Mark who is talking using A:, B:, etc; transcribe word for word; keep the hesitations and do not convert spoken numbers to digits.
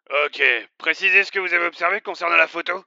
A: Ok, précisez ce que vous avez observé concernant la photo.